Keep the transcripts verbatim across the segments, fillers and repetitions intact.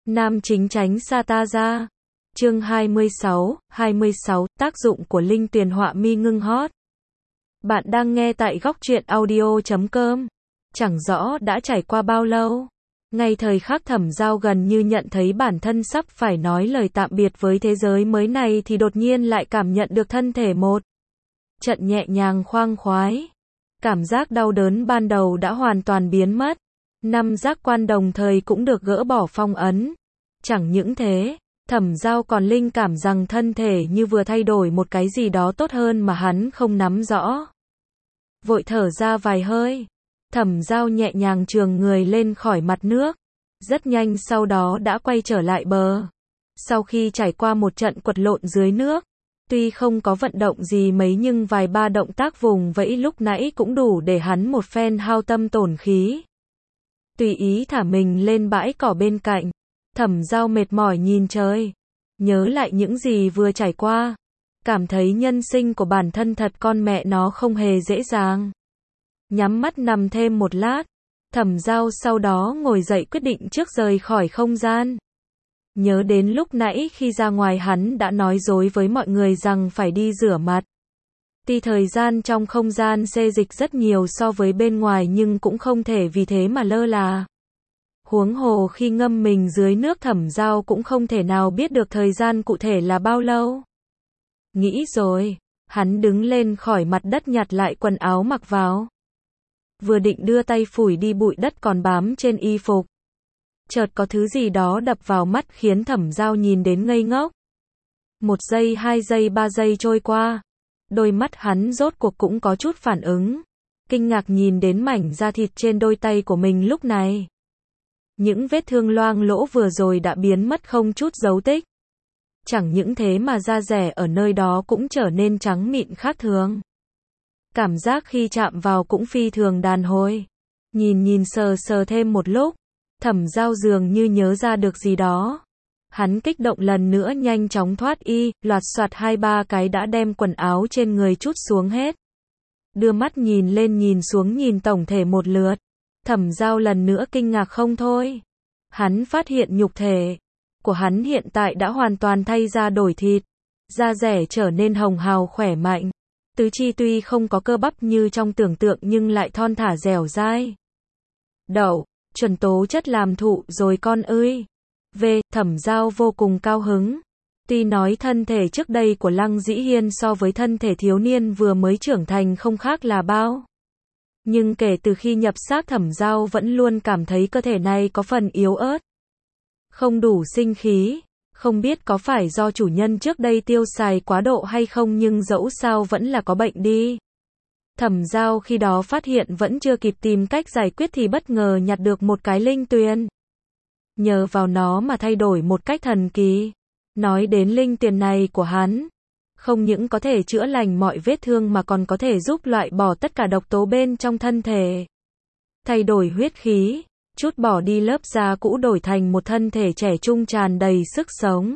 Nam chính tránh xa ta ra. Chương hai mươi sáu, hai mươi sáu, tác dụng của linh tuyền họa mi ngưng hot. Bạn đang nghe tại góc truyện audio chấm com. Chẳng rõ đã trải qua bao lâu. Ngay thời khắc Thẩm Giao gần như nhận thấy bản thân sắp phải nói lời tạm biệt với thế giới mới này thì đột nhiên lại cảm nhận được thân thể một trận nhẹ nhàng khoang khoái. Cảm giác đau đớn ban đầu đã hoàn toàn biến mất. Năm giác quan đồng thời cũng được gỡ bỏ phong ấn. Chẳng những thế, Thẩm Giao còn linh cảm rằng thân thể như vừa thay đổi một cái gì đó tốt hơn mà hắn không nắm rõ. Vội thở ra vài hơi, Thẩm Giao nhẹ nhàng chườm người lên khỏi mặt nước. Rất nhanh sau đó đã quay trở lại bờ. Sau khi trải qua một trận quật lộn dưới nước, tuy không có vận động gì mấy nhưng vài ba động tác vùng vẫy lúc nãy cũng đủ để hắn một phen hao tâm tổn khí. Tùy ý thả mình lên bãi cỏ bên cạnh, Thẩm Giao mệt mỏi nhìn trời, nhớ lại những gì vừa trải qua, cảm thấy nhân sinh của bản thân thật con mẹ nó không hề dễ dàng. Nhắm mắt nằm thêm một lát, Thẩm Giao sau đó ngồi dậy quyết định trước rời khỏi không gian. Nhớ đến lúc nãy khi ra ngoài hắn đã nói dối với mọi người rằng phải đi rửa mặt. Tuy thời gian trong không gian xê dịch rất nhiều so với bên ngoài nhưng cũng không thể vì thế mà lơ là. Huống hồ khi ngâm mình dưới nước Thẩm Giao cũng không thể nào biết được thời gian cụ thể là bao lâu. Nghĩ rồi, hắn đứng lên khỏi mặt đất nhặt lại quần áo mặc vào. Vừa định đưa tay phủi đi bụi đất còn bám trên y phục. Chợt có thứ gì đó đập vào mắt khiến Thẩm Giao nhìn đến ngây ngốc. Một giây, hai giây, ba giây trôi qua. Đôi mắt hắn rốt cuộc cũng có chút phản ứng. Kinh ngạc nhìn đến mảnh da thịt trên đôi tay của mình lúc này. Những vết thương loang lỗ vừa rồi đã biến mất không chút dấu tích. Chẳng những thế mà da dẻ ở nơi đó cũng trở nên trắng mịn khác thường. Cảm giác khi chạm vào cũng phi thường đàn hồi. Nhìn nhìn sờ sờ thêm một lúc, Thẩm Giao dường như nhớ ra được gì đó. Hắn kích động lần nữa nhanh chóng thoát y, loạt soạt hai ba cái đã đem quần áo trên người trút xuống hết. Đưa mắt nhìn lên nhìn xuống nhìn tổng thể một lượt. Thẩm Giao lần nữa kinh ngạc không thôi. Hắn phát hiện nhục thể của hắn hiện tại đã hoàn toàn thay da đổi thịt. Da dẻ trở nên hồng hào khỏe mạnh. Tứ chi tuy không có cơ bắp như trong tưởng tượng nhưng lại thon thả dẻo dai. Đậu, chuẩn tố chất làm thụ rồi con ơi. V, Thẩm Giao vô cùng cao hứng. Tuy nói thân thể trước đây của Lăng Dĩ Hiên so với thân thể thiếu niên vừa mới trưởng thành không khác là bao. Nhưng kể từ khi nhập xác Thẩm Giao vẫn luôn cảm thấy cơ thể này có phần yếu ớt. Không đủ sinh khí. Không biết có phải do chủ nhân trước đây tiêu xài quá độ hay không nhưng dẫu sao vẫn là có bệnh đi. Thẩm Giao khi đó phát hiện vẫn chưa kịp tìm cách giải quyết thì bất ngờ nhặt được một cái linh tuyền. Nhờ vào nó mà thay đổi một cách thần kỳ. Nói đến linh tuyền này của hắn, không những có thể chữa lành mọi vết thương mà còn có thể giúp loại bỏ tất cả độc tố bên trong thân thể. Thay đổi huyết khí, chút bỏ đi lớp da cũ đổi thành một thân thể trẻ trung tràn đầy sức sống.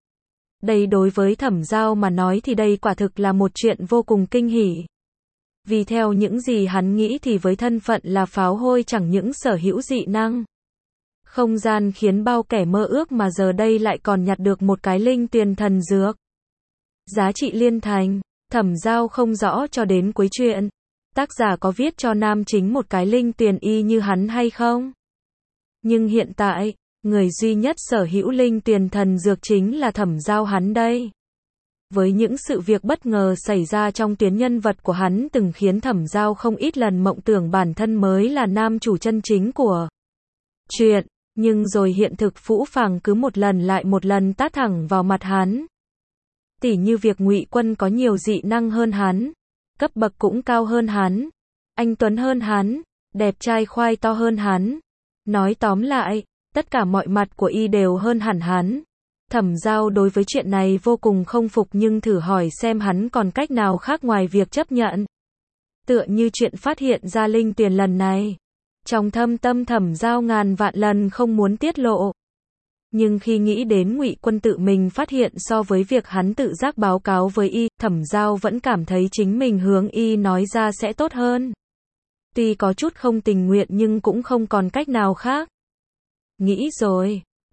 Đây đối với Thẩm Giao mà nói thì đây quả thực là một chuyện vô cùng kinh hỉ. Vì theo những gì hắn nghĩ thì với thân phận là pháo hôi chẳng những sở hữu dị năng không gian khiến bao kẻ mơ ước mà giờ đây lại còn nhặt được một cái linh tuyền thần dược. Giá trị liên thành, Thẩm Giao không rõ cho đến cuối chuyện. Tác giả có viết cho nam chính một cái linh tuyền y như hắn hay không? Nhưng hiện tại, người duy nhất sở hữu linh tuyền thần dược chính là Thẩm Giao hắn đây. Với những sự việc bất ngờ xảy ra trong tuyến nhân vật của hắn từng khiến Thẩm Giao không ít lần mộng tưởng bản thân mới là nam chủ chân chính của chuyện. Nhưng rồi hiện thực phũ phàng cứ một lần lại một lần tát thẳng vào mặt hắn. Tỉ như việc Ngụy Quân có nhiều dị năng hơn hắn, cấp bậc cũng cao hơn hắn, anh tuấn hơn hắn, đẹp trai khoai to hơn hắn. Nói tóm lại, tất cả mọi mặt của y đều hơn hẳn hắn. Thẩm Giao đối với chuyện này vô cùng không phục nhưng thử hỏi xem hắn còn cách nào khác ngoài việc chấp nhận. Tựa như chuyện phát hiện ra linh tuyền lần này. Trong thâm tâm Thẩm Giao ngàn vạn lần không muốn tiết lộ. Nhưng khi nghĩ đến Ngụy Quân tự mình phát hiện so với việc hắn tự giác báo cáo với y, Thẩm Giao vẫn cảm thấy chính mình hướng y nói ra sẽ tốt hơn. Tuy có chút không tình nguyện nhưng cũng không còn cách nào khác. Nghĩ rồi,